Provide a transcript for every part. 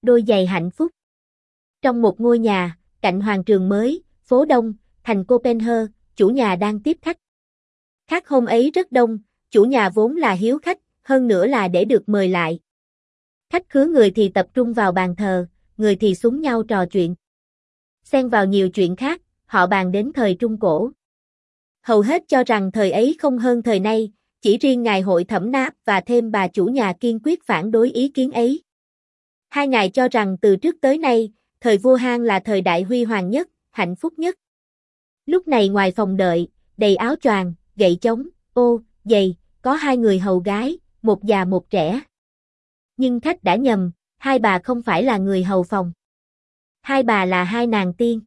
Đôi giày hạnh phúc. Trong một ngôi nhà, cạnh hoàng trường mới, phố Đông, thành Copenhagen, chủ nhà đang tiếp khách. Khách hôm ấy rất đông, chủ nhà vốn là hiếu khách, hơn nữa là để được mời lại. Khách khứa người thì tập trung vào bàn thờ, người thì súng nhau trò chuyện. Xen vào nhiều chuyện khác, họ bàn đến thời Trung Cổ. Hầu hết cho rằng thời ấy không hơn thời nay, chỉ riêng ngài Hội Thẩm Nạp và thêm bà chủ nhà kiên quyết phản đối ý kiến ấy. Hai ngài cho rằng từ trước tới nay, thời vua Hán là thời đại huy hoàng nhất, hạnh phúc nhất. Lúc này ngoài phòng đợi, đầy áo choàng, gậy chống, ô, giày, có hai người hầu gái, một già một trẻ. Nhưng khách đã nhầm, hai bà không phải là người hầu phòng. Hai bà là hai nàng tiên.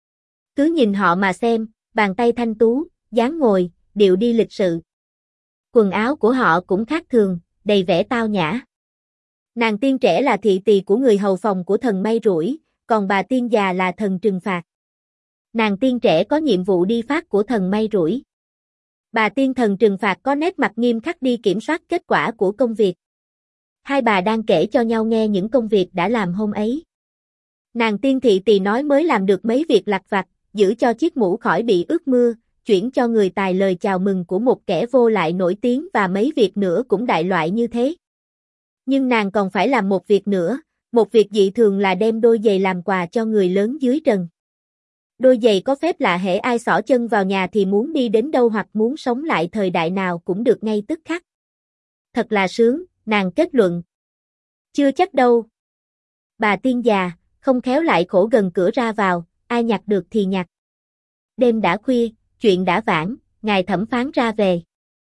Cứ nhìn họ mà xem, bàn tay thanh tú, dáng ngồi, điệu đi lịch sự. Quần áo của họ cũng khác thường, đầy vẻ tao nhã. Nàng tiên trẻ là thị tỳ của người hầu phòng của thần may rủi, còn bà tiên già là thần trừng phạt. Nàng tiên trẻ có nhiệm vụ đi phát của thần may rủi. Bà tiên thần trừng phạt có nét mặt nghiêm khắc đi kiểm soát kết quả của công việc. Hai bà đang kể cho nhau nghe những công việc đã làm hôm ấy. Nàng tiên thị tỳ nói mới làm được mấy việc lặt vặt, giữ cho chiếc mũ khỏi bị ướt mưa, chuyển cho người tài lời chào mừng của một kẻ vô lại nổi tiếng và mấy việc nữa cũng đại loại như thế. Nhưng nàng còn phải làm một việc nữa, một việc dị thường là đem đôi giày làm quà cho người lớn dưới trần. Đôi giày có phép lạ hễ ai xỏ chân vào nhà thì muốn đi đến đâu hoặc muốn sống lại thời đại nào cũng được ngay tức khắc. Thật là sướng, nàng kết luận. Chưa chắc đâu. Bà tiên già, không khéo lại khổ gần cửa ra vào, ai nhặt được thì nhặt. Đêm đã khuya, chuyện đã vãn, ngài thẩm phán ra về.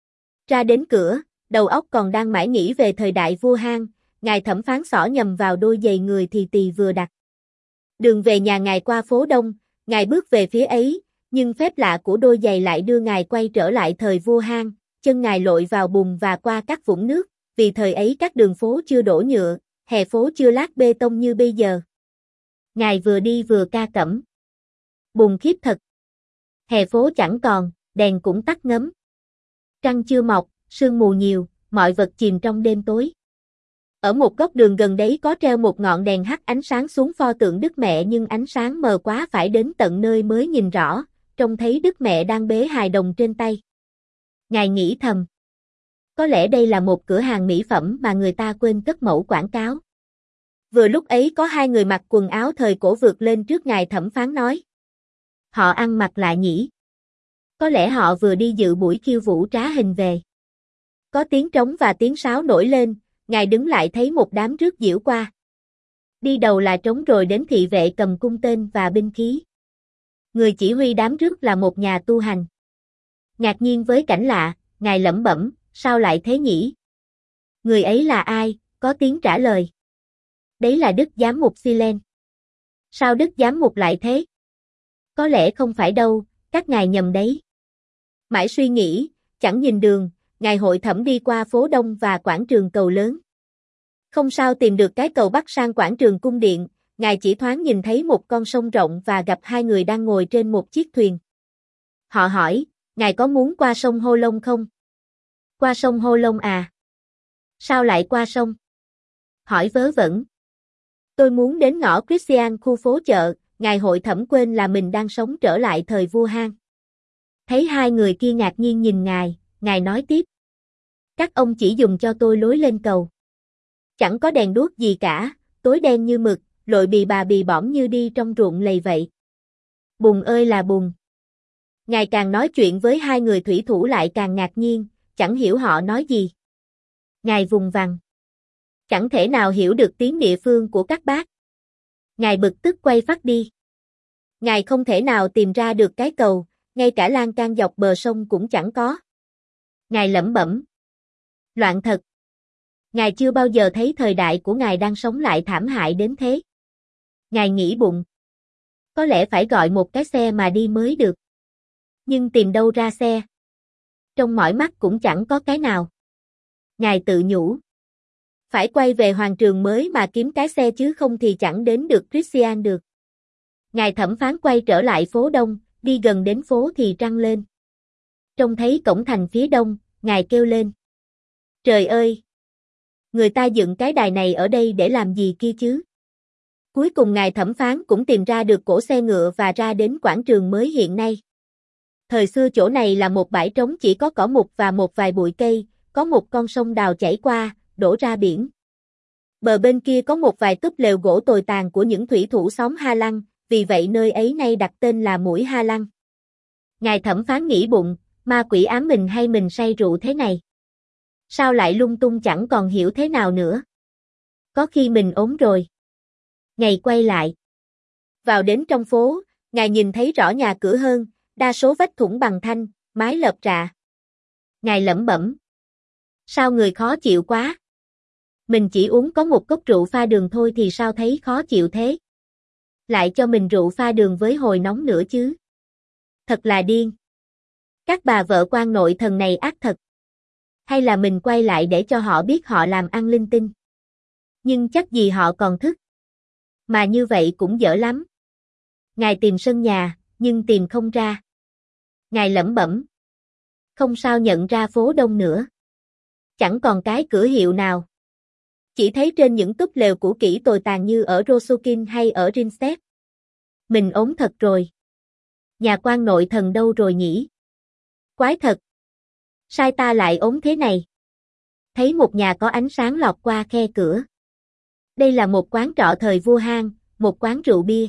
Ra đến cửa, đầu óc còn đang mãi nghĩ về thời đại vua Hán, ngài thẩm phán xỏ nhầm vào đôi giày người thì tỳ vừa đặt. Đường về nhà ngài qua phố Đông, ngài bước về phía ấy, nhưng phép lạ của đôi giày lại đưa ngài quay trở lại thời vua Hán, chân ngài lội vào bùn và qua các vũng nước, vì thời ấy các đường phố chưa đổ nhựa, hè phố chưa lát bê tông như bây giờ. Ngài vừa đi vừa ca cẩm. Bùn khiếp thật. Hè phố chẳng còn, đèn cũng tắt ngấm. Trăng chưa mọc, sương mù nhiều, mọi vật chìm trong đêm tối. Ở một góc đường gần đấy có treo một ngọn đèn hắt ánh sáng xuống pho tượng Đức Mẹ nhưng ánh sáng mờ quá phải đến tận nơi mới nhìn rõ, trông thấy Đức Mẹ đang bế hài đồng trên tay. Ngài nghĩ thầm. Có lẽ đây là một cửa hàng mỹ phẩm mà người ta quên cất mẫu quảng cáo. Vừa lúc ấy có hai người mặc quần áo thời cổ vượt lên trước ngài thẩm phán nói. Họ ăn mặc lạ nhỉ? Có lẽ họ vừa đi dự buổi khiêu vũ trá hình về. Có tiếng trống và tiếng sáo nổi lên, ngài đứng lại thấy một đám rước diễu qua. Đi đầu là trống rồi đến thị vệ cầm cung tên và binh khí. Người chỉ huy đám rước là một nhà tu hành. Ngạc nhiên với cảnh lạ, ngài lẩm bẩm, sao lại thế nhỉ? Người ấy là ai? Có tiếng trả lời. Đấy là Đức Giám mục Silen. Sao Đức Giám mục lại thế? Có lẽ không phải đâu, các ngài nhầm đấy. Mãi suy nghĩ, chẳng nhìn đường, ngài hội thẩm đi qua phố Đông và quảng trường cầu lớn. Không sao tìm được cái cầu bắc sang quảng trường cung điện, ngài chỉ thoáng nhìn thấy một con sông rộng và gặp hai người đang ngồi trên một chiếc thuyền. Họ hỏi, ngài có muốn qua sông Hô Long không? Qua sông Hô Long à? Sao lại qua sông? Hỏi vớ vẩn. Tôi muốn đến ngõ Christian khu phố chợ, ngài hội thẩm quên là mình đang sống trở lại thời vua Hán. Thấy hai người kia ngạc nhiên nhìn ngài nói tiếp. Các ông chỉ dùng cho tôi lối lên cầu. Chẳng có đèn đuốc gì cả, tối đen như mực, lội bì bà bì bõm như đi trong ruộng lầy vậy. Bùn ơi là bùn. Ngài càng nói chuyện với hai người thủy thủ lại càng ngạc nhiên, chẳng hiểu họ nói gì. Ngài vùng vằng. Chẳng thể nào hiểu được tiếng địa phương của các bác. Ngài bực tức quay phắt đi. Ngài không thể nào tìm ra được cái cầu, ngay cả lan can dọc bờ sông cũng chẳng có. Ngài lẩm bẩm. Loạn thật. Ngài chưa bao giờ thấy thời đại của ngài đang sống lại thảm hại đến thế. Ngài nghĩ bụng. Có lẽ phải gọi một cái xe mà đi mới được. Nhưng tìm đâu ra xe. Trong mỏi mắt cũng chẳng có cái nào. Ngài tự nhủ. Phải quay về hoàng trường mới mà kiếm cái xe chứ không thì chẳng đến được Christian được. Ngài thẩm phán quay trở lại phố Đông, đi gần đến phố thì trăng lên. Trông thấy cổng thành phía đông, ngài kêu lên. Trời ơi! Người ta dựng cái đài này ở đây để làm gì kia chứ? Cuối cùng ngài thẩm phán cũng tìm ra được cỗ xe ngựa và ra đến quảng trường mới hiện nay. Thời xưa chỗ này là một bãi trống chỉ có cỏ mục và một vài bụi cây, có một con sông đào chảy qua, đổ ra biển. Bờ bên kia có một vài túp lều gỗ tồi tàn của những thủy thủ xóm Ha Lăng, vì vậy nơi ấy nay đặt tên là Mũi Ha Lăng. Ngài thẩm phán nghĩ bụng, ma quỷ ám mình hay mình say rượu thế này? Sao lại lung tung chẳng còn hiểu thế nào nữa? Có khi mình ốm rồi. Ngài quay lại. Vào đến trong phố, ngài nhìn thấy rõ nhà cửa hơn, đa số vách thủng bằng thanh, mái lợp rạ. Ngài lẩm bẩm. Sao người khó chịu quá? Mình chỉ uống có một cốc rượu pha đường thôi thì sao thấy khó chịu thế? Lại cho mình rượu pha đường với hồi nóng nữa chứ. Thật là điên. Các bà vợ quan nội thần này ác thật. Hay là mình quay lại để cho họ biết họ làm ăn linh tinh. Nhưng chắc gì họ còn thức. Mà như vậy cũng dở lắm. Ngài tìm sân nhà, nhưng tìm không ra. Ngài lẩm bẩm. Không sao nhận ra phố đông nữa. Chẳng còn cái cửa hiệu nào. Chỉ thấy trên những túp lều cũ kỹ tồi tàn như ở Rosokin hay ở Rinstedt. Mình ốm thật rồi. Nhà quan nội thần đâu rồi nhỉ? Quái thật. Sai ta lại ốm thế này. Thấy một nhà có ánh sáng lọt qua khe cửa. Đây là một quán trọ thời vua Han, một quán rượu bia.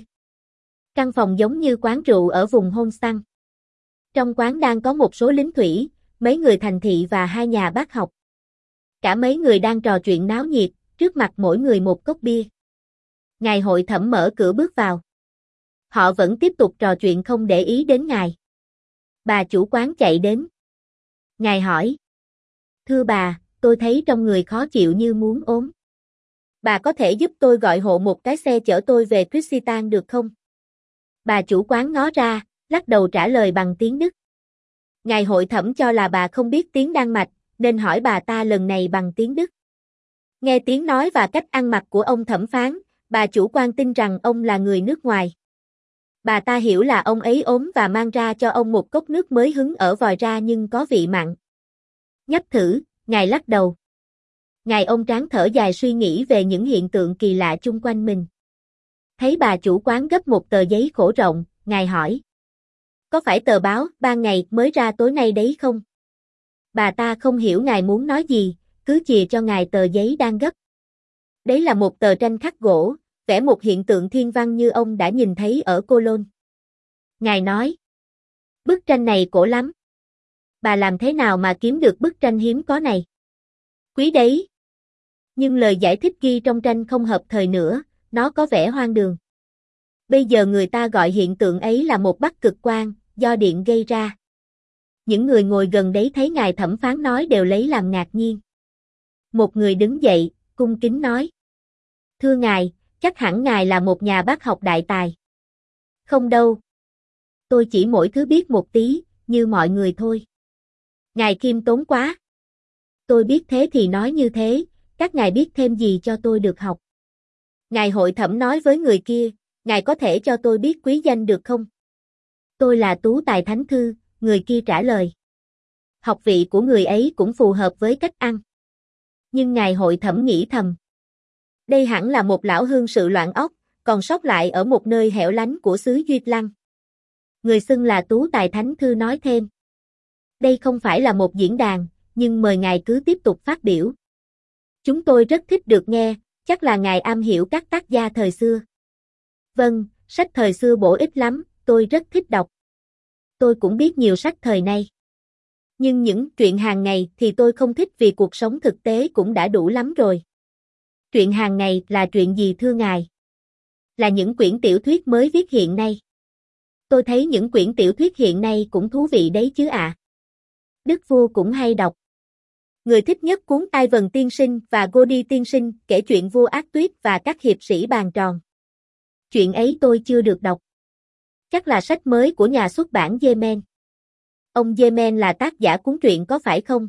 Căn phòng giống như quán rượu ở vùng Holstein. Trong quán đang có một số lính thủy, mấy người thành thị và hai nhà bác học. Cả mấy người đang trò chuyện náo nhiệt, trước mặt mỗi người một cốc bia. Ngài hội thẩm mở cửa bước vào. Họ vẫn tiếp tục trò chuyện không để ý đến ngài. Bà chủ quán chạy đến. Ngài hỏi. Thưa bà, tôi thấy trong người khó chịu như muốn ốm. Bà có thể giúp tôi gọi hộ một cái xe chở tôi về Christian được không? Bà chủ quán ngó ra, lắc đầu trả lời bằng tiếng Đức. Ngài hội thẩm cho là bà không biết tiếng Đan Mạch, nên hỏi bà ta lần này bằng tiếng Đức. Nghe tiếng nói và cách ăn mặc của ông thẩm phán, bà chủ quan tin rằng ông là người nước ngoài. Bà ta hiểu là ông ấy ốm và mang ra cho ông một cốc nước mới hứng ở vòi ra nhưng có vị mặn. Nhấp thử, ngài lắc đầu. Ngài ông tráng thở dài suy nghĩ về những hiện tượng kỳ lạ chung quanh mình. Thấy bà chủ quán gấp một tờ giấy khổ rộng, ngài hỏi. Có phải tờ báo ban ngày mới ra tối nay đấy không? Bà ta không hiểu ngài muốn nói gì, cứ chìa cho ngài tờ giấy đang gấp. Đấy là một tờ tranh khắc gỗ, vẽ một hiện tượng thiên văn như ông đã nhìn thấy ở Cologne. Ngài nói. Bức tranh này cổ lắm. Bà làm thế nào mà kiếm được bức tranh hiếm có này? Quý đấy. Nhưng lời giải thích ghi trong tranh không hợp thời nữa, nó có vẻ hoang đường. Bây giờ người ta gọi hiện tượng ấy là một bắc cực quang, do điện gây ra. Những người ngồi gần đấy thấy ngài thẩm phán nói đều lấy làm ngạc nhiên. Một người đứng dậy, cung kính nói. Thưa ngài, chắc hẳn ngài là một nhà bác học đại tài. Không đâu. Tôi chỉ mỗi thứ biết một tí, như mọi người thôi. Ngài khiêm tốn quá. Tôi biết thế thì nói như thế, các ngài biết thêm gì cho tôi được học. Ngài hội thẩm nói với người kia, ngài có thể cho tôi biết quý danh được không? Tôi là Tú Tài Thánh Thư, người kia trả lời. Học vị của người ấy cũng phù hợp với cách ăn. Nhưng ngài hội thẩm nghĩ thầm. Đây hẳn là một lão hương sự loạn óc, còn sót lại ở một nơi hẻo lánh của xứ Duyệt Lăng. Người xưng là Tú Tài Thánh Thư nói thêm. Đây không phải là một diễn đàn, nhưng mời ngài cứ tiếp tục phát biểu. Chúng tôi rất thích được nghe, chắc là ngài am hiểu các tác gia thời xưa. Vâng, sách thời xưa bổ ích lắm, tôi rất thích đọc. Tôi cũng biết nhiều sách thời nay. Nhưng những truyện hàng ngày thì tôi không thích vì cuộc sống thực tế cũng đã đủ lắm rồi. Truyện hàng ngày là chuyện gì thưa ngài? Là những quyển tiểu thuyết mới viết hiện nay. Tôi thấy những quyển tiểu thuyết hiện nay cũng thú vị đấy chứ ạ. Đức vua cũng hay đọc. Người thích nhất cuốn Ai Vần Tiên Sinh và Godi Tiên Sinh kể chuyện vua Ác Tuyết và các hiệp sĩ bàn tròn. Chuyện ấy tôi chưa được đọc. Chắc là sách mới của nhà xuất bản Yemen. Ông Yemen là tác giả cuốn truyện có phải không?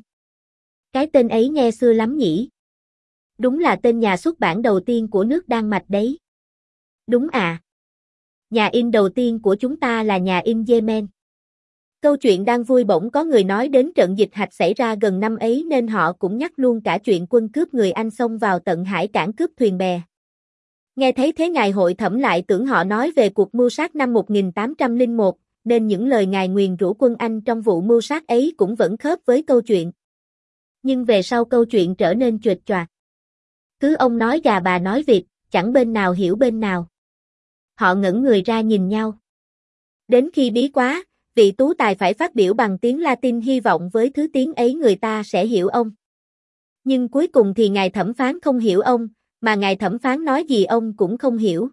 Cái tên ấy nghe xưa lắm nhỉ? Đúng là tên nhà xuất bản đầu tiên của nước Đan Mạch đấy. Đúng à. Nhà in đầu tiên của chúng ta là nhà in Yemen. Câu chuyện đang vui bỗng có người nói đến trận dịch hạch xảy ra gần năm ấy nên họ cũng nhắc luôn cả chuyện quân cướp người Anh xông vào tận hải cảng cướp thuyền bè. Nghe thấy thế ngài hội thẩm lại tưởng họ nói về cuộc mưu sát năm 1801, nên những lời ngài nguyền rủa quân Anh trong vụ mưu sát ấy cũng vẫn khớp với câu chuyện. Nhưng về sau câu chuyện trở nên chuệch choạc. Cứ ông nói gà bà nói vịt, chẳng bên nào hiểu bên nào. Họ ngẩn người ra nhìn nhau. Đến khi bí quá, vị tú tài phải phát biểu bằng tiếng Latin hy vọng với thứ tiếng ấy người ta sẽ hiểu ông. Nhưng cuối cùng thì ngài thẩm phán không hiểu ông, mà ngài thẩm phán nói gì ông cũng không hiểu.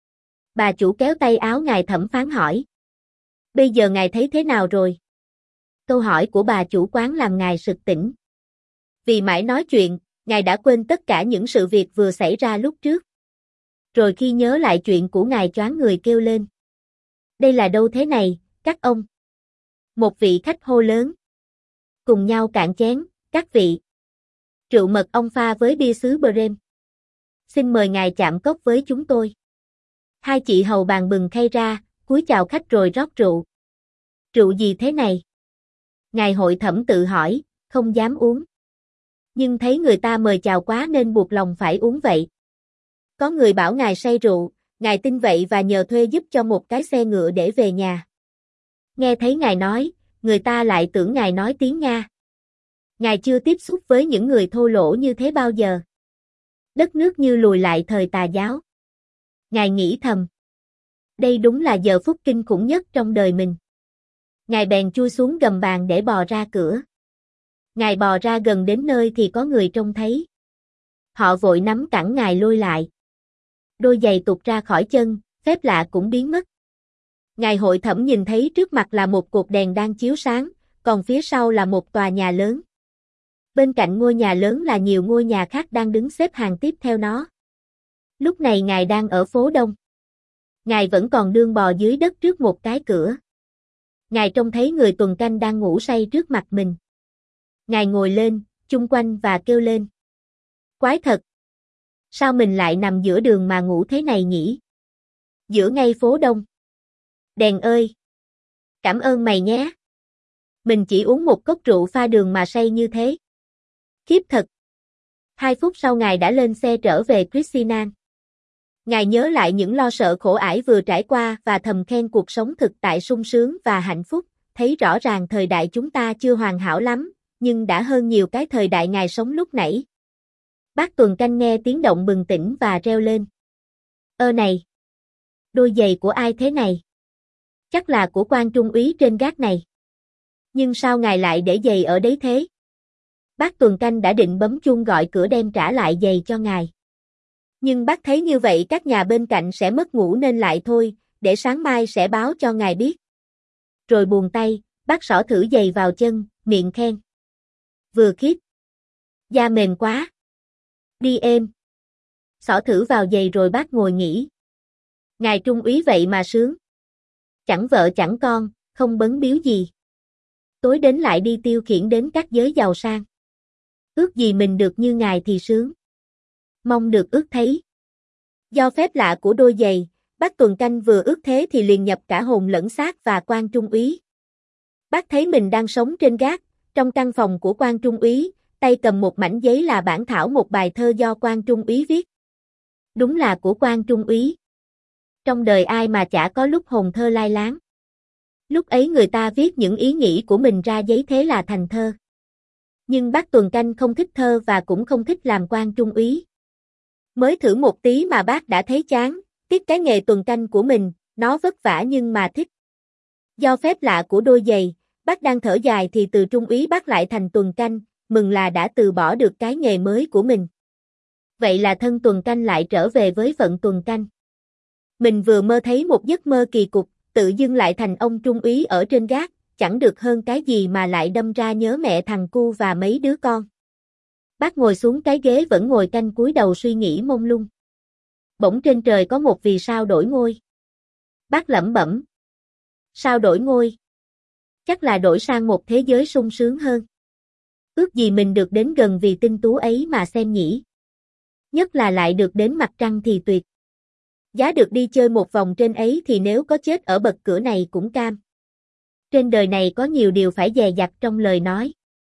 Bà chủ kéo tay áo ngài thẩm phán hỏi. Bây giờ ngài thấy thế nào rồi? Câu hỏi của bà chủ quán làm ngài sực tỉnh. Vì mãi nói chuyện, ngài đã quên tất cả những sự việc vừa xảy ra lúc trước. Rồi khi nhớ lại chuyện của ngài choáng người kêu lên. Đây là đâu thế này, các ông? Một vị khách hô lớn. Cùng nhau cạn chén, các vị. Rượu mật ong pha với bia xứ Bremen. Xin mời ngài chạm cốc với chúng tôi. Hai chị hầu bàn bừng khay ra, cúi chào khách rồi rót rượu. Rượu gì thế này? Ngài hội thẩm tự hỏi, không dám uống. Nhưng thấy người ta mời chào quá nên buộc lòng phải uống vậy. Có người bảo ngài say rượu, ngài tin vậy và nhờ thuê giúp cho một cái xe ngựa để về nhà. Nghe thấy ngài nói, người ta lại tưởng ngài nói tiếng Nga. Ngài chưa tiếp xúc với những người thô lỗ như thế bao giờ. Đất nước như lùi lại thời tà giáo. Ngài nghĩ thầm. Đây đúng là giờ phút kinh khủng nhất trong đời mình. Ngài bèn chui xuống gầm bàn để bò ra cửa. Ngài bò ra gần đến nơi thì có người trông thấy. Họ vội nắm cẳng ngài lôi lại. Đôi giày tụt ra khỏi chân, phép lạ cũng biến mất. Ngài hội thẩm nhìn thấy trước mặt là một cột đèn đang chiếu sáng, còn phía sau là một tòa nhà lớn. Bên cạnh ngôi nhà lớn là nhiều ngôi nhà khác đang đứng xếp hàng tiếp theo nó. Lúc này ngài đang ở phố Đông. Ngài vẫn còn đương bò dưới đất trước một cái cửa. Ngài trông thấy người tuần canh đang ngủ say trước mặt mình. Ngài ngồi lên, chung quanh và kêu lên. Quái thật! Sao mình lại nằm giữa đường mà ngủ thế này nhỉ? Giữa ngay phố Đông. Đèn ơi! Cảm ơn mày nhé! Mình chỉ uống một cốc rượu pha đường mà say như thế. Khiếp thật! 2 phút sau ngài đã lên xe trở về Christinan. Ngài nhớ lại những lo sợ khổ ải vừa trải qua và thầm khen cuộc sống thực tại sung sướng và hạnh phúc, thấy rõ ràng thời đại chúng ta chưa hoàn hảo lắm, nhưng đã hơn nhiều cái thời đại ngài sống lúc nãy. Bác tuần canh nghe tiếng động bừng tỉnh và reo lên. Ơ này! Đôi giày của ai thế này? Chắc là của quan trung úy trên gác này. Nhưng sao ngài lại để giày ở đấy thế? Bác tuần canh đã định bấm chuông gọi cửa đem trả lại giày cho ngài. Nhưng bác thấy như vậy các nhà bên cạnh sẽ mất ngủ nên lại thôi, để sáng mai sẽ báo cho ngài biết. Rồi buông tay, bác xỏ thử giày vào chân, miệng khen. Vừa khiếp. Da mềm quá. Đi êm. Xỏ thử vào giày rồi bác ngồi nghỉ. Ngài trung úy vậy mà sướng. Chẳng vợ chẳng con, không bấn biếu gì. Tối đến lại đi tiêu khiển đến các giới giàu sang. Ước gì mình được như ngài thì sướng. Mong được ước thấy. Do phép lạ của đôi giày, bác tuần canh vừa ước thế thì liền nhập cả hồn lẫn xác và quan trung úy. Bác thấy mình đang sống trên gác, trong căn phòng của quan trung úy, tay cầm một mảnh giấy là bản thảo một bài thơ do quan trung úy viết. Đúng là của quan trung úy. Trong đời ai mà chả có lúc hồn thơ lai láng. Lúc ấy người ta viết những ý nghĩ của mình ra giấy thế là thành thơ. Nhưng bác tuần canh không thích thơ và cũng không thích làm quan trung úy. Mới thử một tí mà bác đã thấy chán, tiếc cái nghề tuần canh của mình, nó vất vả nhưng mà thích. Do phép lạ của đôi giày, bác đang thở dài thì từ trung úy bác lại thành tuần canh, mừng là đã từ bỏ được cái nghề mới của mình. Vậy là thân tuần canh lại trở về với phận tuần canh. Mình vừa mơ thấy một giấc mơ kỳ cục, tự dưng lại thành ông trung úy ở trên gác, chẳng được hơn cái gì mà lại đâm ra nhớ mẹ thằng cu và mấy đứa con. Bác ngồi xuống cái ghế vẫn ngồi canh cúi đầu suy nghĩ mông lung. Bỗng trên trời có một vì sao đổi ngôi. Bác lẩm bẩm. Sao đổi ngôi? Chắc là đổi sang một thế giới sung sướng hơn. Ước gì mình được đến gần vì tinh tú ấy mà xem nhỉ. Nhất là lại được đến mặt trăng thì tuyệt. Giá được đi chơi một vòng trên ấy thì nếu có chết ở bậc cửa này cũng cam. Trên đời này có nhiều điều phải dè dặt trong lời nói.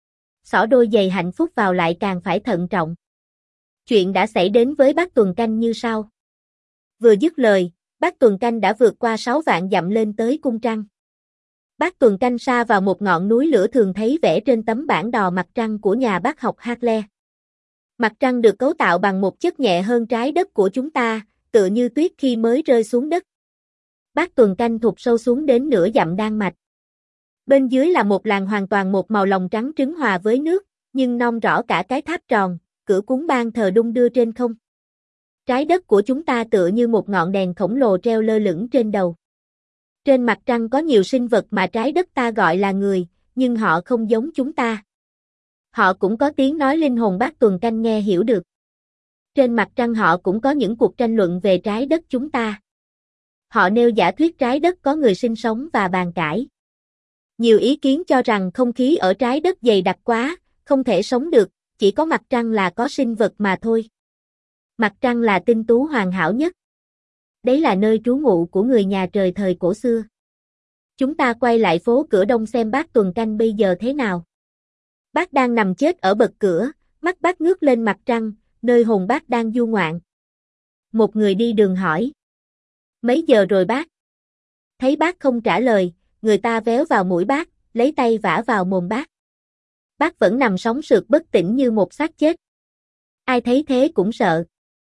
Xỏ đôi giày hạnh phúc vào lại càng phải thận trọng. Chuyện đã xảy đến với bác tuần canh như sau. Vừa dứt lời, Bác Tuần Canh đã vượt qua 6 vạn dặm lên tới cung trăng. Bác Tuần Canh sa vào một ngọn núi lửa thường thấy vẽ trên tấm bản đồ mặt trăng của nhà bác học Hartle. Mặt trăng được cấu tạo bằng một chất nhẹ hơn trái đất của chúng ta, tựa như tuyết khi mới rơi xuống đất. Bác Tuần Canh thụt sâu xuống đến nửa dặm đan mạch. Bên dưới là một làng hoàn toàn một màu lòng trắng trứng hòa với nước, nhưng non rõ cả cái tháp tròn, cửa cúng ban thờ đung đưa trên không. Trái đất của chúng ta tựa như một ngọn đèn khổng lồ treo lơ lửng trên đầu. Trên mặt trăng có nhiều sinh vật mà trái đất ta gọi là người, nhưng họ không giống chúng ta. Họ cũng có tiếng nói linh hồn Bác Tuần Canh nghe hiểu được. Trên mặt trăng họ cũng có những cuộc tranh luận về trái đất chúng ta. Họ nêu giả thuyết trái đất có người sinh sống và bàn cãi. Nhiều ý kiến cho rằng không khí ở trái đất dày đặc quá, không thể sống được, chỉ có mặt trăng là có sinh vật mà thôi. Mặt trăng là tinh tú hoàn hảo nhất. Đấy là nơi trú ngụ của người nhà trời thời cổ xưa. Chúng ta quay lại phố Cửa Đông xem Bác Tuần Canh bây giờ thế nào. Bác đang nằm chết ở bậc cửa, mắt bác ngước lên mặt trăng, nơi hồn bác đang du ngoạn. Một người đi đường hỏi. Mấy giờ rồi bác? Thấy bác không trả lời, người ta véo vào mũi bác, lấy tay vả vào mồm bác. Bác vẫn nằm sóng sượt bất tỉnh như một xác chết. Ai thấy thế cũng sợ.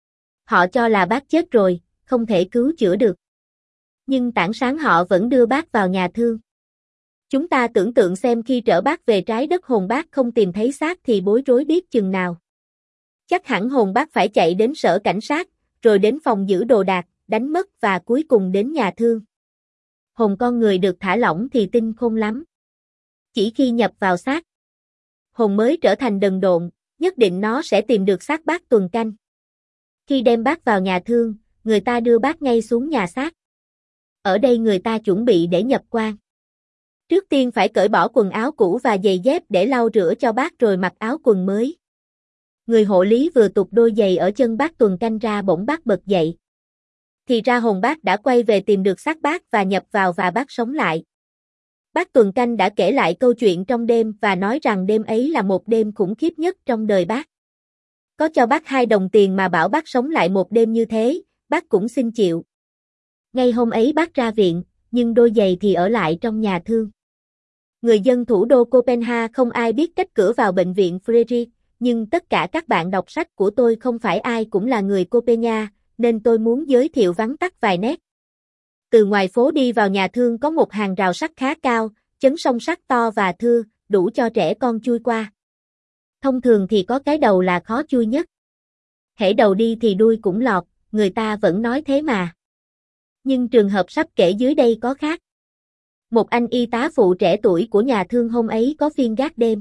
Họ cho là bác chết rồi, không thể cứu chữa được. Nhưng tảng sáng họ vẫn đưa bác vào nhà thương. Chúng ta tưởng tượng xem khi trở bác về trái đất hồn bác không tìm thấy xác thì bối rối biết chừng nào. Chắc hẳn hồn bác phải chạy đến sở cảnh sát, rồi đến phòng giữ đồ đạc, đánh mất và cuối cùng đến nhà thương. Hồn con người được thả lỏng thì tinh khôn lắm. Chỉ khi nhập vào xác, hồn mới trở thành đần độn, nhất định nó sẽ tìm được xác Bác Tuần Canh. Khi đem bác vào nhà thương, người ta đưa bác ngay xuống nhà xác. Ở đây người ta chuẩn bị để nhập quan. Trước tiên phải cởi bỏ quần áo cũ và giày dép để lau rửa cho bác rồi mặc áo quần mới. Người hộ lý vừa tục đôi giày ở chân Bác Tuần Canh ra bỗng bác bật dậy. Thì ra hồn bác đã quay về tìm được xác bác và nhập vào và bác sống lại. Bác Tuần Canh đã kể lại câu chuyện trong đêm và nói rằng đêm ấy là một đêm khủng khiếp nhất trong đời bác. Có cho bác 2 đồng tiền mà bảo bác sống lại một đêm như thế, bác cũng xin chịu. Ngay hôm ấy bác ra viện, nhưng đôi giày thì ở lại trong nhà thương. Người dân thủ đô Copenhagen không ai biết cách cửa vào bệnh viện Frederick, nhưng tất cả các bạn đọc sách của tôi không phải ai cũng là người Copenhagen, nên tôi muốn giới thiệu vắn tắt vài nét. Từ ngoài phố đi vào nhà thương có một hàng rào sắt khá cao, chấn song sắt to và thưa, đủ cho trẻ con chui qua. Thông thường thì có cái đầu là khó chui nhất. Hễ đầu đi thì đuôi cũng lọt, người ta vẫn nói thế mà. Nhưng trường hợp sắp kể dưới đây có khác. Một anh y tá phụ trẻ tuổi của nhà thương hôm ấy có phiên gác đêm.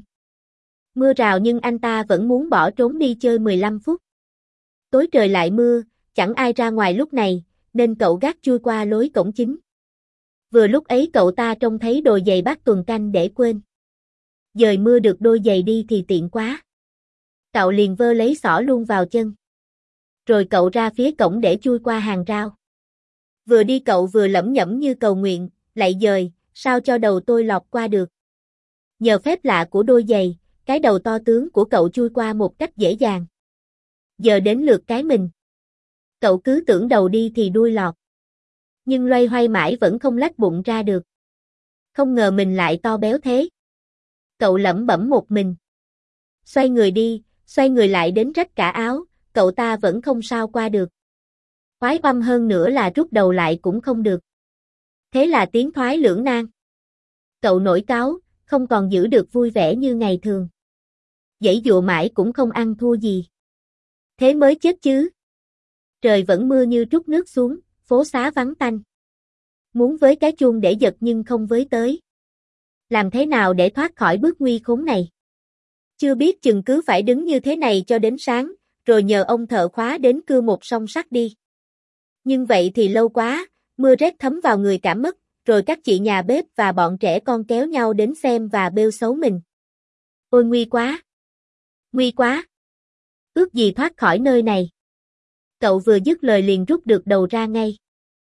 Mưa rào nhưng anh ta vẫn muốn bỏ trốn đi chơi 15 phút. Tối trời lại mưa, chẳng ai ra ngoài lúc này, nên cậu gác chui qua lối cổng chính. Vừa lúc ấy cậu ta trông thấy đôi giày Bác Tuần Canh để quên. Dời mưa được đôi giày đi thì tiện quá. Cậu liền vơ lấy xỏ luôn vào chân. Rồi cậu ra phía cổng để chui qua hàng rào. Vừa đi cậu vừa lẩm nhẩm như cầu nguyện, lạy giời, sao cho đầu tôi lọt qua được. Nhờ phép lạ của đôi giày, cái đầu to tướng của cậu chui qua một cách dễ dàng. Giờ đến lượt cái mình. Cậu cứ tưởng đầu đi thì đuôi lọt. Nhưng loay hoay mãi vẫn không lách bụng ra được. Không ngờ mình lại to béo thế. Cậu lẩm bẩm một mình. Xoay người đi, xoay người lại đến rách cả áo, cậu ta vẫn không sao qua được. Khoái oăm hơn nữa là rút đầu lại cũng không được. Thế là tiến thoái lưỡng nan. Cậu nổi cáu, không còn giữ được vui vẻ như ngày thường. Giãy giụa mãi cũng không ăn thua gì. Thế mới chết chứ. Trời vẫn mưa như trút nước xuống, phố xá vắng tanh. Muốn với cái chuông để giật nhưng không với tới. Làm thế nào để thoát khỏi bước nguy khốn này? Chưa biết chừng cứ phải đứng như thế này cho đến sáng, rồi nhờ ông thợ khóa đến cưa một song sắt đi. Nhưng vậy thì lâu quá, mưa rét thấm vào người cả mất, rồi các chị nhà bếp và bọn trẻ con kéo nhau đến xem và bêu xấu mình. Ôi nguy quá! Nguy quá! Ước gì thoát khỏi nơi này. Cậu vừa dứt lời liền rút được đầu ra ngay.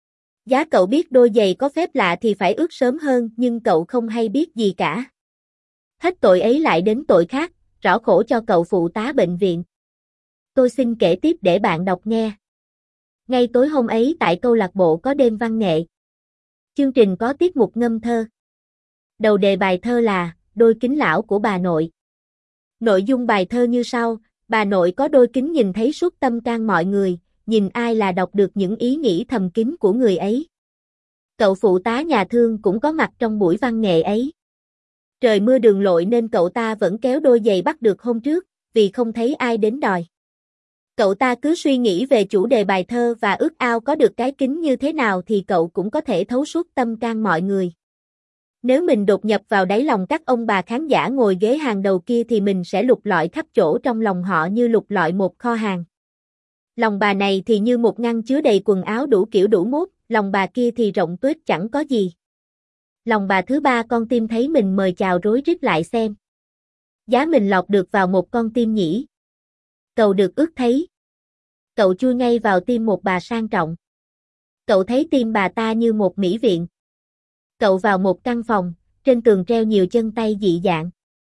Giá cậu biết đôi giày có phép lạ thì phải ướt sớm hơn, nhưng cậu không hay biết gì cả. Hết tội ấy lại đến tội khác, rõ khổ cho cậu phụ tá bệnh viện. Tôi xin kể tiếp để bạn đọc nghe. Ngay tối hôm ấy tại câu lạc bộ có đêm văn nghệ. Chương trình có tiết mục ngâm thơ. Đầu đề bài thơ là Đôi kính lão của bà nội. Nội dung bài thơ như sau: bà nội có đôi kính nhìn thấy suốt tâm can mọi người, nhìn ai là đọc được những ý nghĩ thầm kín của người ấy. Cậu phụ tá nhà thương cũng có mặt trong buổi văn nghệ ấy. Trời mưa đường lội nên cậu ta vẫn kéo đôi giày bắt được hôm trước, vì không thấy ai đến đòi. Cậu ta cứ suy nghĩ về chủ đề bài thơ và ước ao có được cái kính như thế nào thì cậu cũng có thể thấu suốt tâm can mọi người. Nếu mình đột nhập vào đáy lòng các ông bà khán giả ngồi ghế hàng đầu kia thì mình sẽ lục lọi khắp chỗ trong lòng họ như lục lọi một kho hàng. Lòng bà này thì như một ngăn chứa đầy quần áo đủ kiểu đủ mốt, lòng bà kia thì rộng tuếch chẳng có gì. Lòng bà thứ ba con tim thấy mình mời chào rối rít lại xem. Giá mình lọt được vào một con tim nhỉ. Cầu được ước thấy. Cậu chui ngay vào tim một bà sang trọng. Cậu thấy tim bà ta như một mỹ viện. Cậu vào một căn phòng, trên tường treo nhiều chân tay dị dạng.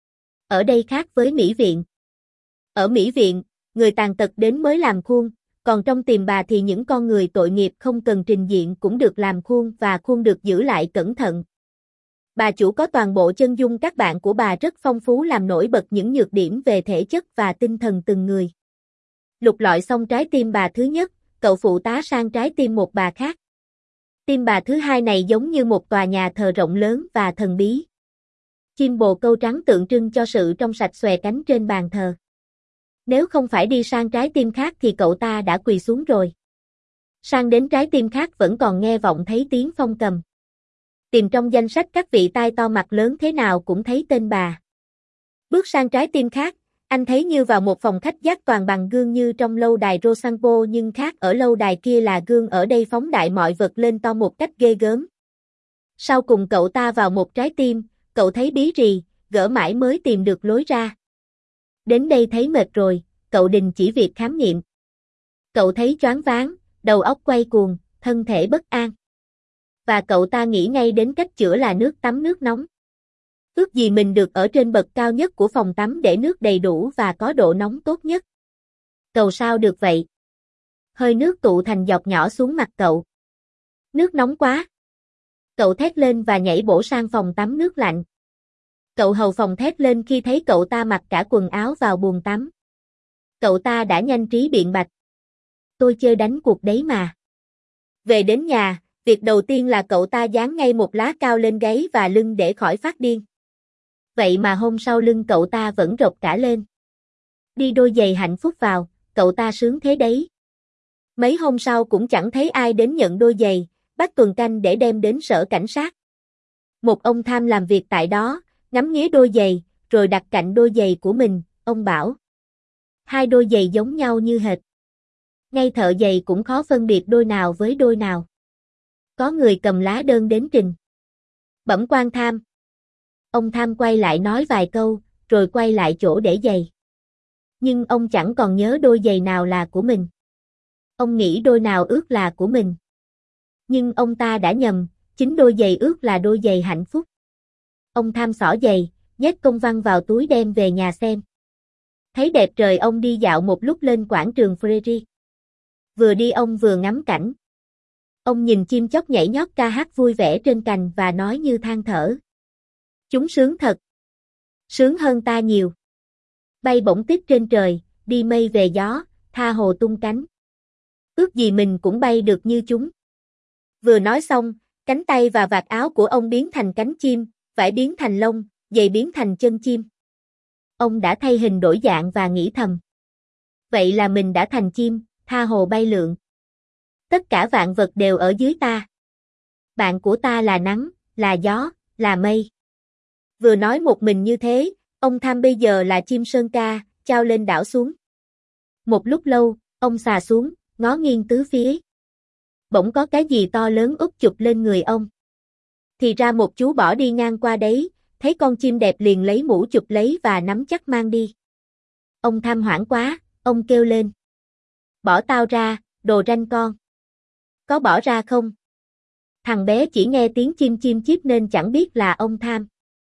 Ở đây khác với mỹ viện. Ở mỹ viện, người tàn tật đến mới làm khuôn, còn trong tìm bà thì những con người tội nghiệp không cần trình diện cũng được làm khuôn và khuôn được giữ lại cẩn thận. Bà chủ có toàn bộ chân dung các bạn của bà rất phong phú làm nổi bật những nhược điểm về thể chất và tinh thần từng người. Lục lọi xong trái tim bà thứ nhất, cậu phụ tá sang trái tim một bà khác. Tim bà thứ hai này giống như một tòa nhà thờ rộng lớn và thần bí. Chim bồ câu trắng tượng trưng cho sự trong sạch xòe cánh trên bàn thờ. Nếu không phải đi sang trái tim khác thì cậu ta đã quỳ xuống rồi. Sang đến trái tim khác vẫn còn nghe vọng thấy tiếng phong cầm. Tìm trong danh sách các vị tai to mặt lớn thế nào cũng thấy tên bà. Bước sang trái tim khác, anh thấy như vào một phòng khách giác toàn bằng gương như trong lâu đài Rosampo nhưng khác ở lâu đài kia là gương ở đây phóng đại mọi vật lên to một cách ghê gớm. Sau cùng cậu ta vào một trái tim, cậu thấy bí rì, gỡ mãi mới tìm được lối ra. Đến đây thấy mệt rồi, cậu đình chỉ việc khám nghiệm. Cậu thấy choáng váng, đầu óc quay cuồng, thân thể bất an. Và cậu ta nghĩ ngay đến cách chữa là nước tắm nước nóng. Ước gì mình được ở trên bậc cao nhất của phòng tắm để nước đầy đủ và có độ nóng tốt nhất. Cầu sao được vậy? Hơi nước tụ thành giọt nhỏ xuống mặt cậu. Nước nóng quá. Cậu thét lên và nhảy bổ sang phòng tắm nước lạnh. Cậu hầu phòng thét lên khi thấy cậu ta mặc cả quần áo vào bồn tắm. Cậu ta đã nhanh trí biện bạch. Tôi chơi đánh cuộc đấy mà. Về đến nhà, việc đầu tiên là cậu ta dán ngay một lá cao lên gáy và lưng để khỏi phát điên. Vậy mà hôm sau lưng cậu ta vẫn rột cả lên. Đi đôi giày hạnh phúc vào, cậu ta sướng thế đấy. Mấy hôm sau cũng chẳng thấy ai đến nhận đôi giày, bắt tuần canh để đem đến sở cảnh sát. Một ông tham làm việc tại đó, ngắm nghía đôi giày, rồi đặt cạnh đôi giày của mình, ông bảo. Hai đôi giày giống nhau như hệt. Ngay thợ giày cũng khó phân biệt đôi nào với đôi nào. Có người cầm lá đơn đến trình. Bẩm quan tham. Ông tham quay lại nói vài câu, rồi quay lại chỗ để giày. Nhưng ông chẳng còn nhớ đôi giày nào là của mình. Ông nghĩ đôi nào ước là của mình. Nhưng ông ta đã nhầm, chính đôi giày ước là đôi giày hạnh phúc. Ông tham xỏ giày, nhét công văn vào túi đem về nhà xem. Thấy đẹp trời ông đi dạo một lúc lên quảng trường Freri. Vừa đi ông vừa ngắm cảnh. Ông nhìn chim chóc nhảy nhót ca hát vui vẻ trên cành và nói như than thở. Chúng sướng thật. Sướng hơn ta nhiều. Bay bổng tít trên trời, đi mây về gió, tha hồ tung cánh. Ước gì mình cũng bay được như chúng. Vừa nói xong, cánh tay và vạt áo của ông biến thành cánh chim, vải biến thành lông, giày biến thành chân chim. Ông đã thay hình đổi dạng và nghĩ thầm. Vậy là mình đã thành chim, tha hồ bay lượn. Tất cả vạn vật đều ở dưới ta. Bạn của ta là nắng, là gió, là mây. Vừa nói một mình như thế, ông tham bây giờ là chim sơn ca, trao lên đảo xuống. Một lúc lâu, ông xà xuống, ngó nghiêng tứ phía. Bỗng có cái gì to lớn úp chụp lên người ông. Thì ra một chú bỏ đi ngang qua đấy, thấy con chim đẹp liền lấy mũ chụp lấy và nắm chắc mang đi. Ông tham hoảng quá, ông kêu lên. Bỏ tao ra, đồ ranh con. Có bỏ ra không? Thằng bé chỉ nghe tiếng chim chim chíp nên chẳng biết là ông tham.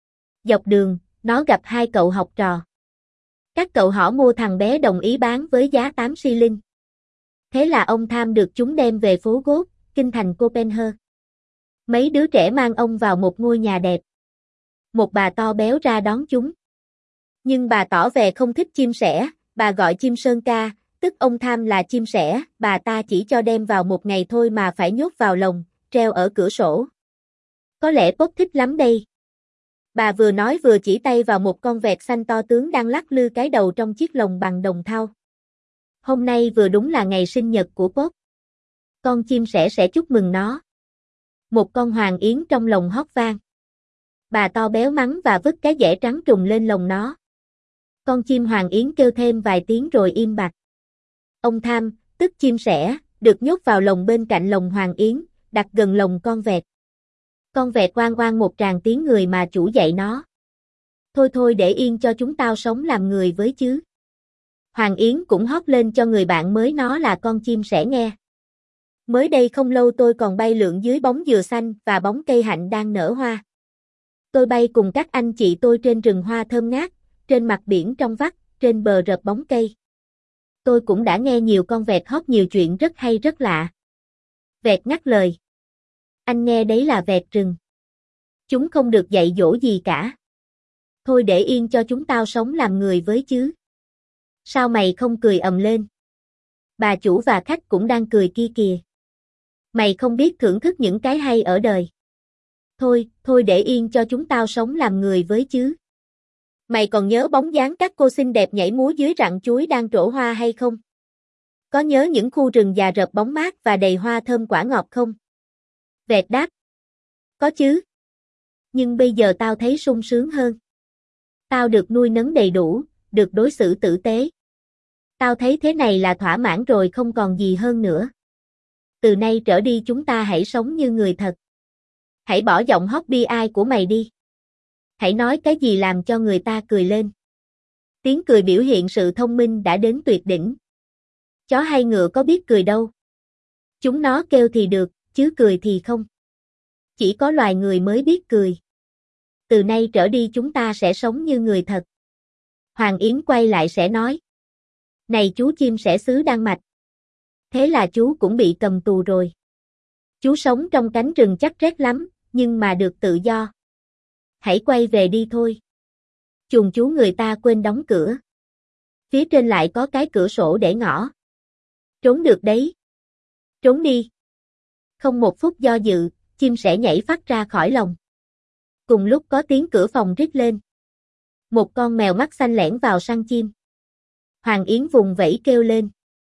Dọc đường, nó gặp hai cậu học trò. Các cậu hỏi mua thằng bé đồng ý bán với giá 8 xi linh. Thế là ông Tham được chúng đem về phố Gốt, kinh thành Copenhagen. Mấy đứa trẻ mang ông vào một ngôi nhà đẹp. Một bà to béo ra đón chúng. Nhưng bà tỏ vẻ không thích chim sẻ, bà gọi chim sơn ca, tức ông Tham là chim sẻ, bà ta chỉ cho đem vào một ngày thôi mà phải nhốt vào lồng, treo ở cửa sổ. Có lẽ Pop thích lắm đây. Bà vừa nói vừa chỉ tay vào một con vẹt xanh to tướng đang lắc lư cái đầu trong chiếc lồng bằng đồng thau. Hôm nay vừa đúng là ngày sinh nhật của Pop. Con chim sẻ sẽ chúc mừng nó. Một con hoàng yến trong lồng hót vang. Bà to béo mắng và vứt cái dẻ trắng trùng lên lồng nó. Con chim hoàng yến kêu thêm vài tiếng rồi im bặt. Ông Tham, tức chim sẻ, được nhốt vào lồng bên cạnh lồng hoàng yến, đặt gần lồng con vẹt. Con vẹt oan oan một tràng tiếng người mà chủ dạy nó. Thôi thôi để yên cho chúng tao sống làm người với chứ. Hoàng yến cũng hót lên cho người bạn mới nó là con chim sẻ nghe. Mới đây không lâu tôi còn bay lượn dưới bóng dừa xanh và bóng cây hạnh đang nở hoa. Tôi bay cùng các anh chị tôi trên rừng hoa thơm ngát, trên mặt biển trong vắt, trên bờ rợp bóng cây. Tôi cũng đã nghe nhiều con vẹt hót nhiều chuyện rất hay rất lạ. Vẹt ngắt lời. Anh nghe đấy là vẹt rừng. Chúng không được dạy dỗ gì cả. Thôi để yên cho chúng tao sống làm người với chứ. Sao mày không cười ầm lên? Bà chủ và khách cũng đang cười kia kìa. Mày không biết thưởng thức những cái hay ở đời. Thôi để yên cho chúng tao sống làm người với chứ. Mày còn nhớ bóng dáng các cô xinh đẹp nhảy múa dưới rặng chuối đang trổ hoa hay không? Có nhớ những khu rừng già rợp bóng mát và đầy hoa thơm quả ngọt không? Vẹt đáp. Có chứ. Nhưng bây giờ tao thấy sung sướng hơn. Tao được nuôi nấng đầy đủ, được đối xử tử tế. Tao thấy thế này là thỏa mãn rồi không còn gì hơn nữa. Từ nay trở đi chúng ta hãy sống như người thật. Hãy bỏ giọng hót bi ai của mày đi. Hãy nói cái gì làm cho người ta cười lên. Tiếng cười biểu hiện sự thông minh đã đến tuyệt đỉnh. Chó hay ngựa có biết cười đâu. Chúng nó kêu thì được, chứ cười thì không. Chỉ có loài người mới biết cười. Từ nay trở đi chúng ta sẽ sống như người thật. Hoàng Yến quay lại sẽ nói. Này chú chim sẻ xứ Đan Mạch. Thế là chú cũng bị cầm tù rồi. Chú sống trong cánh rừng chắc rét lắm, nhưng mà được tự do. Hãy quay về đi thôi. Chuồng chú người ta quên đóng cửa. Phía trên lại có cái cửa sổ để ngỏ. Trốn được đấy. Trốn đi. Không một phút do dự, chim sẻ nhảy phắt ra khỏi lồng. Cùng lúc có tiếng cửa phòng rít lên. Một con mèo mắt xanh lẻn vào săn chim. Hoàng Yến vùng vẫy kêu lên.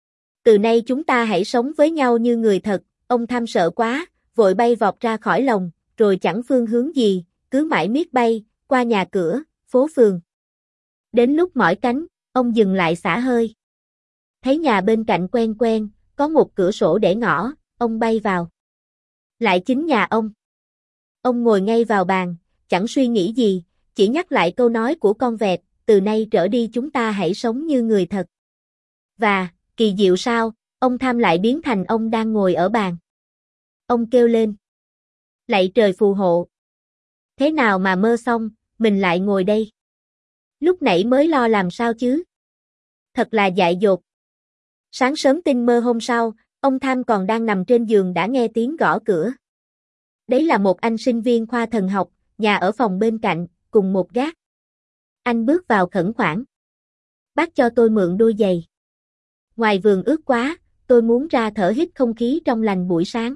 Từ nay chúng ta hãy sống với nhau như người thật. Ông Tham sợ quá, vội bay vọt ra khỏi lồng, rồi chẳng phương hướng gì, cứ mãi miết bay, qua nhà cửa, phố phường. Đến lúc mỏi cánh, ông dừng lại xả hơi. Thấy nhà bên cạnh quen quen, có một cửa sổ để ngỏ, ông bay vào. Lại chính nhà ông. Ông ngồi ngay vào bàn, chẳng suy nghĩ gì, chỉ nhắc lại câu nói của con vẹt, từ nay trở đi chúng ta hãy sống như người thật. Và, kỳ diệu sao, ông Tham lại biến thành ông đang ngồi ở bàn. Ông kêu lên. Lạy trời phù hộ. Thế nào mà mơ xong, mình lại ngồi đây. Lúc nãy mới lo làm sao chứ. Thật là dại dột. Sáng sớm tinh mơ hôm sau, ông Tham còn đang nằm trên giường đã nghe tiếng gõ cửa. Đấy là một anh sinh viên khoa thần học, nhà ở phòng bên cạnh, cùng một gác. Anh bước vào khẩn khoản. Bác cho tôi mượn đôi giày. Ngoài vườn ướt quá, tôi muốn ra thở hít không khí trong lành buổi sáng.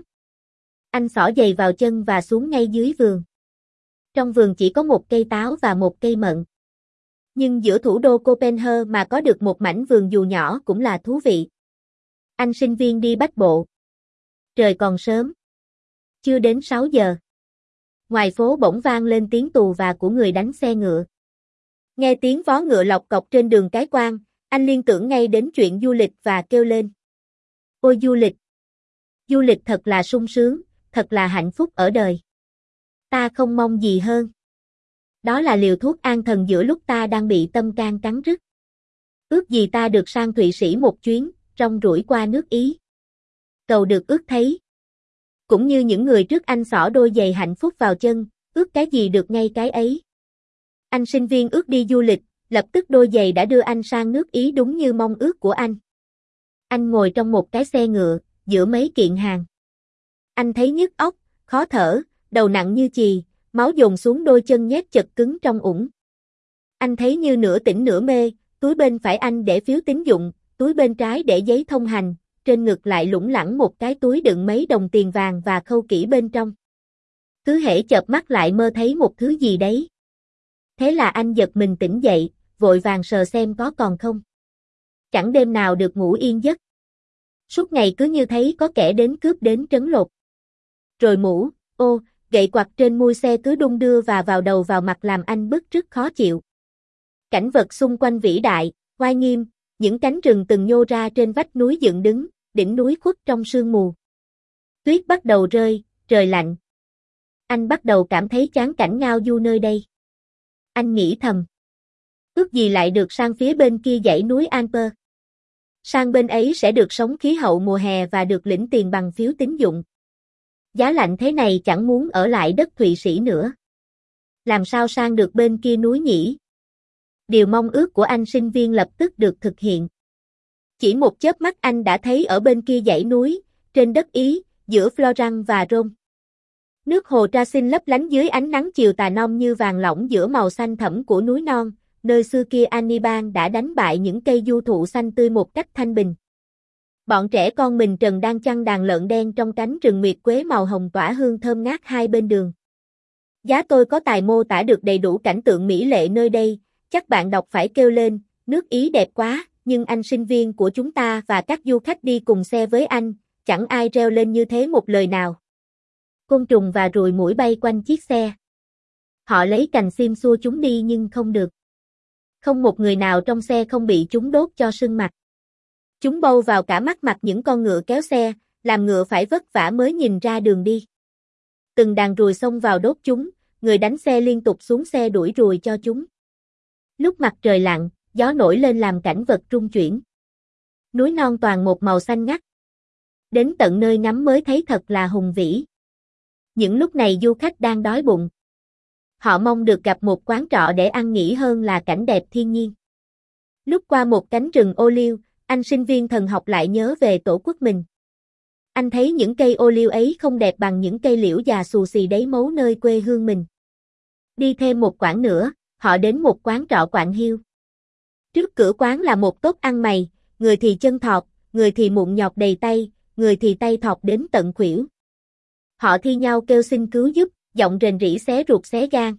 Anh xỏ giày vào chân và xuống ngay dưới vườn. Trong vườn chỉ có một cây táo và một cây mận. Nhưng giữa thủ đô Copenhagen mà có được một mảnh vườn dù nhỏ cũng là thú vị. Anh sinh viên đi bách bộ. Trời còn sớm. Chưa đến 6 giờ. Ngoài phố bỗng vang lên tiếng tù và của người đánh xe ngựa. Nghe tiếng vó ngựa lọc cọc trên đường Cái Quan, anh liên tưởng ngay đến chuyện du lịch và kêu lên. Ôi du lịch! Du lịch thật là sung sướng, thật là hạnh phúc ở đời. Ta không mong gì hơn. Đó là liều thuốc an thần giữa lúc ta đang bị tâm can cắn rứt. Ước gì ta được sang Thụy Sĩ một chuyến, rong ruổi qua nước Ý. Cầu được ước thấy. Cũng như những người trước anh xỏ đôi giày hạnh phúc vào chân, ước cái gì được ngay cái ấy. Anh sinh viên ước đi du lịch, lập tức đôi giày đã đưa anh sang nước Ý đúng như mong ước của anh. Anh ngồi trong một cái xe ngựa, giữa mấy kiện hàng. Anh thấy nhức óc, khó thở, đầu nặng như chì, máu dồn xuống đôi chân nhét chật cứng trong ủng. Anh thấy như nửa tỉnh nửa mê, túi bên phải anh để phiếu tín dụng, túi bên trái để giấy thông hành, trên ngực lại lủng lẳng một cái túi đựng mấy đồng tiền vàng và khâu kỹ bên trong. Cứ hễ chợp mắt lại mơ thấy một thứ gì đấy. Thế là anh giật mình tỉnh dậy, vội vàng sờ xem có còn không. Chẳng đêm nào được ngủ yên giấc. Suốt ngày cứ như thấy có kẻ đến cướp đến trấn lột. Rồi mũ, gậy quặt trên mui xe cứ đung đưa và vào đầu vào mặt làm anh bứt rứt khó chịu. Cảnh vật xung quanh vĩ đại, oai nghiêm, những cánh rừng từng nhô ra trên vách núi dựng đứng, đỉnh núi khuất trong sương mù. Tuyết bắt đầu rơi, trời lạnh. Anh bắt đầu cảm thấy chán cảnh ngao du nơi đây. Anh nghĩ thầm. Ước gì lại được sang phía bên kia dãy núi Alper. Sang bên ấy sẽ được sống khí hậu mùa hè và được lĩnh tiền bằng phiếu tín dụng. Giá lạnh thế này chẳng muốn ở lại đất Thụy Sĩ nữa. Làm sao sang được bên kia núi nhỉ? Điều mong ước của anh sinh viên lập tức được thực hiện. Chỉ một chớp mắt anh đã thấy ở bên kia dãy núi, trên đất Ý, giữa Florence và Rome. Nước hồ Trasin lấp lánh dưới ánh nắng chiều tà non như vàng lỏng giữa màu xanh thẫm của núi non, nơi xưa kia Hannibal đã đánh bại những cây du thụ xanh tươi một cách thanh bình. Bọn trẻ con mình trần đang chăn đàn lợn đen trong cánh rừng nguyệt quế màu hồng tỏa hương thơm ngát hai bên đường. Giá tôi có tài mô tả được đầy đủ cảnh tượng mỹ lệ nơi đây, chắc bạn đọc phải kêu lên, nước Ý đẹp quá, nhưng anh sinh viên của chúng ta và các du khách đi cùng xe với anh, chẳng ai reo lên như thế một lời nào. Côn trùng và ruồi muỗi bay quanh chiếc xe. Họ lấy cành sim xua chúng đi nhưng không được. Không một người nào trong xe không bị chúng đốt cho sưng mặt. Chúng bâu vào cả mắt mặt những con ngựa kéo xe, làm ngựa phải vất vả mới nhìn ra đường đi. Từng đàn ruồi xông vào đốt chúng, người đánh xe liên tục xuống xe đuổi ruồi cho chúng. Lúc mặt trời lặn, gió nổi lên làm cảnh vật rung chuyển. Núi non toàn một màu xanh ngắt. Đến tận nơi ngắm mới thấy thật là hùng vĩ. Những lúc này du khách đang đói bụng. Họ mong được gặp một quán trọ để ăn nghỉ hơn là cảnh đẹp thiên nhiên. Lúc qua một cánh rừng ô liu, anh sinh viên thần học lại nhớ về tổ quốc mình. Anh thấy những cây ô liu ấy không đẹp bằng những cây liễu già xù xì đấy mấu nơi quê hương mình. Đi thêm một quãng nữa, họ đến một quán trọ quạnh hiu. Trước cửa quán là một tốp ăn mày, người thì chân thọt, người thì mụn nhọt đầy tay, người thì tay thọt đến tận khuỷu. Họ thi nhau kêu xin cứu giúp, giọng rền rĩ xé ruột xé gan.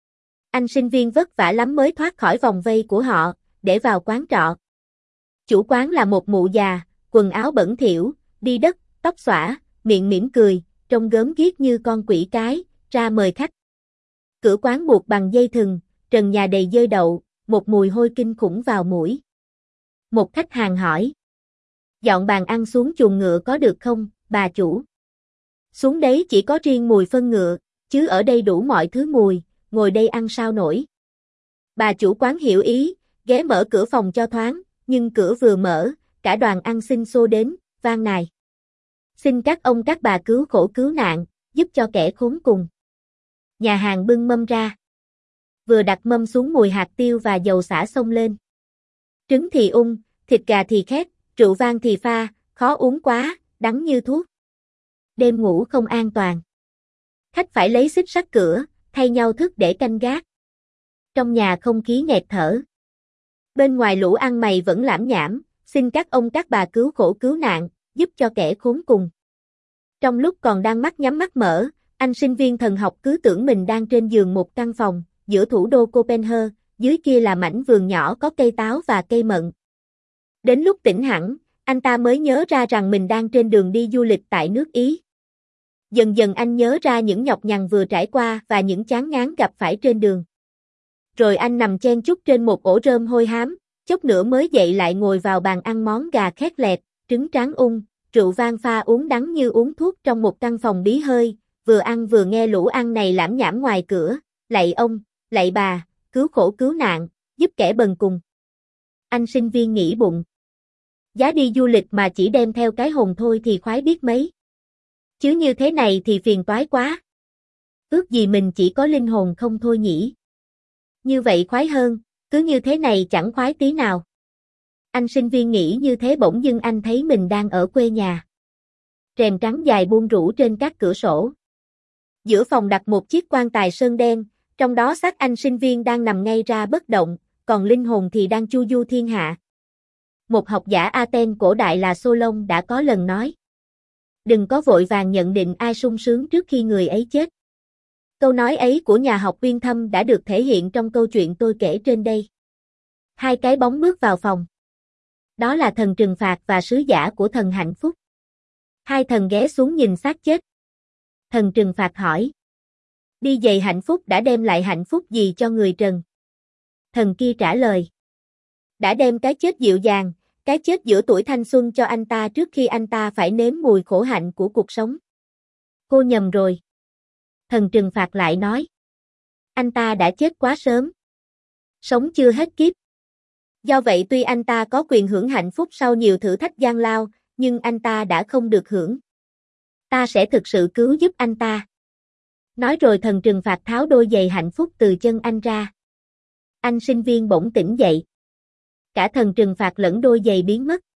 Anh sinh viên vất vả lắm mới thoát khỏi vòng vây của họ, để vào quán trọ. Chủ quán là một mụ già, quần áo bẩn thỉu, đi đất, tóc xõa, miệng mỉm cười, trông gớm ghiếc như con quỷ cái, ra mời khách. Cửa quán buộc bằng dây thừng, trần nhà đầy dơi đậu, một mùi hôi kinh khủng vào mũi. Một khách hàng hỏi. Dọn bàn ăn xuống chuồng ngựa có được không, bà chủ? Xuống đấy chỉ có riêng mùi phân ngựa, chứ ở đây đủ mọi thứ mùi, ngồi đây ăn sao nổi. Bà chủ quán hiểu ý, ghé mở cửa phòng cho thoáng, nhưng cửa vừa mở, cả đoàn ăn xin xô đến, van nài. Xin các ông các bà cứu khổ cứu nạn, giúp cho kẻ khốn cùng. Nhà hàng bưng mâm ra. Vừa đặt mâm xuống mùi hạt tiêu và dầu xả xông lên. Trứng thì thịt gà thì khét, rượu vang thì pha, khó uống quá, đắng như thuốc. Đêm ngủ không an toàn. Khách phải lấy xích sắt cửa, thay nhau thức để canh gác. Trong nhà không khí nghẹt thở. Bên ngoài lũ ăn mày vẫn lảm nhảm, xin các ông các bà cứu khổ cứu nạn, giúp cho kẻ khốn cùng. Trong lúc còn đang mắt nhắm mắt mở, anh sinh viên thần học cứ tưởng mình đang trên giường một căn phòng, giữa thủ đô Copenhagen, dưới kia là mảnh vườn nhỏ có cây táo và cây mận. Đến lúc tỉnh hẳn, anh ta mới nhớ ra rằng mình đang trên đường đi du lịch tại nước Ý. Dần dần anh nhớ ra những nhọc nhằn vừa trải qua và những chán ngán gặp phải trên đường. Rồi anh nằm chen chúc trên một ổ rơm hôi hám, chốc nữa mới dậy lại ngồi vào bàn ăn món gà khét lẹt, trứng tráng rượu vang pha uống đắng như uống thuốc trong một căn phòng bí hơi, vừa ăn vừa nghe lũ ăn này lảm nhảm ngoài cửa, lạy ông, lạy bà, cứu khổ cứu nạn, giúp kẻ bần cùng. Anh sinh viên nghĩ bụng. Giá đi du lịch mà chỉ đem theo cái hồn thôi thì khoái biết mấy. Chứ như thế này thì phiền toái quá. Ước gì mình chỉ có linh hồn không thôi nhỉ. Như vậy khoái hơn, cứ như thế này chẳng khoái tí nào. Anh sinh viên nghĩ như thế bỗng dưng anh thấy mình đang ở quê nhà. Rèm trắng dài buông rủ trên các cửa sổ. Giữa phòng đặt một chiếc quan tài sơn đen, trong đó xác anh sinh viên đang nằm ngay ra bất động, còn linh hồn thì đang chu du thiên hạ. Một học giả Athens cổ đại là Solon đã có lần nói: đừng có vội vàng nhận định ai sung sướng trước khi người ấy chết. Câu nói ấy của nhà học uyên thâm đã được thể hiện trong câu chuyện tôi kể trên đây. Hai cái bóng bước vào phòng. Đó là thần trừng phạt và sứ giả của thần hạnh phúc. Hai thần ghé xuống nhìn xác chết. Thần trừng phạt hỏi: đi giày hạnh phúc đã đem lại hạnh phúc gì cho người trần? Thần kia trả lời: đã đem cái chết dịu dàng, cái chết giữa tuổi thanh xuân cho anh ta trước khi anh ta phải nếm mùi khổ hạnh của cuộc sống. Cô nhầm rồi. Thần trừng phạt lại nói: anh ta đã chết quá sớm. Sống chưa hết kiếp. Do vậy tuy anh ta có quyền hưởng hạnh phúc sau nhiều thử thách gian lao, nhưng anh ta đã không được hưởng. Ta sẽ thực sự cứu giúp anh ta. Nói rồi thần trừng phạt tháo đôi giày hạnh phúc từ chân anh ra. Anh sinh viên bỗng tỉnh dậy. Cả thần trừng phạt lẫn đôi giày biến mất.